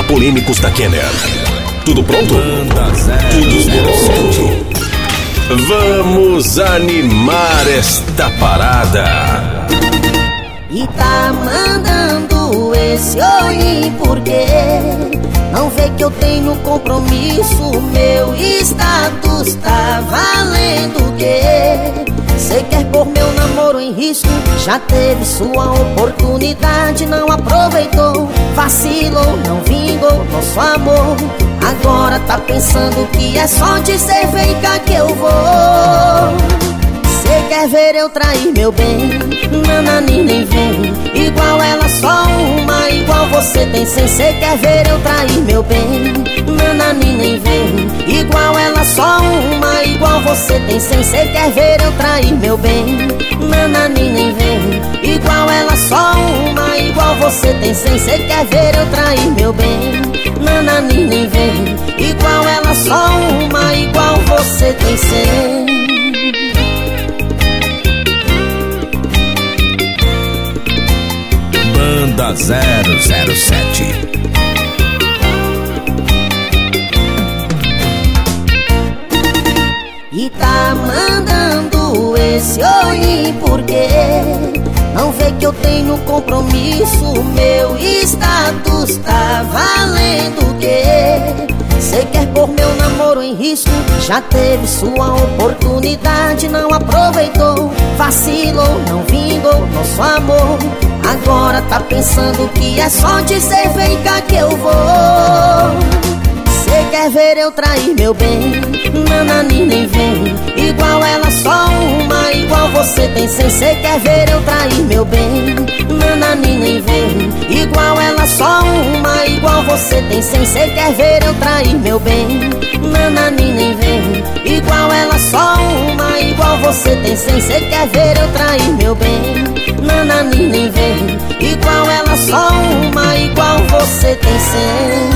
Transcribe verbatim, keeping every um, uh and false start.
apolêmicos da Kenner. Tudo pronto? Tudo pronto. Vamos animar esta parada. E tá mandando esse oi porque não vê que eu tenho compromisso. Meu status tá valendo o quê? Cê quer pôr meu namoro em risco? Já teve sua oportunidade, não aproveitou. Vacilou, não vingou nosso amor. Agora tá pensando que é só dizer vem cá que eu vou. Cê quer ver eu trair meu bem? Nanani nem vem. Igual ela só uma, igual você tem cem. Cê quer ver eu trair meu bem? Nanani nem vem. Igual ela só uma, igual você tem cem. Cê quer ver eu trair meu bem? Nanani nem vem. Igual ela só uma, igual você tem cem. Cê quer ver eu trair meu bem? Nanani nem vem. Igual ela só uma, igual você tem cem. Banda zero zero sete. E tá mandando esse oi porque não vê que eu tenho compromisso. Meu status tá valendo o quê? Cê quer pôr meu namoro em risco? Já teve sua oportunidade, não aproveitou. Vacilou, não vingou nosso amor. Agora tá pensando que é só dizer vem cá que eu vou. Cê quer ver eu trair meu bem? Nanani nem vem. Igual ela só uma, igual você tem cem. Cê quer ver eu trair meu bem? Nanani nem vem. Igual ela só uma, igual você tem cem. Cê quer ver eu trair meu bem? Nanani nem vem. Igual ela só uma, igual você tem cem. Cê quer ver eu trair meu bem? Nanani nem vem. Igual ela só uma, igual você tem cem.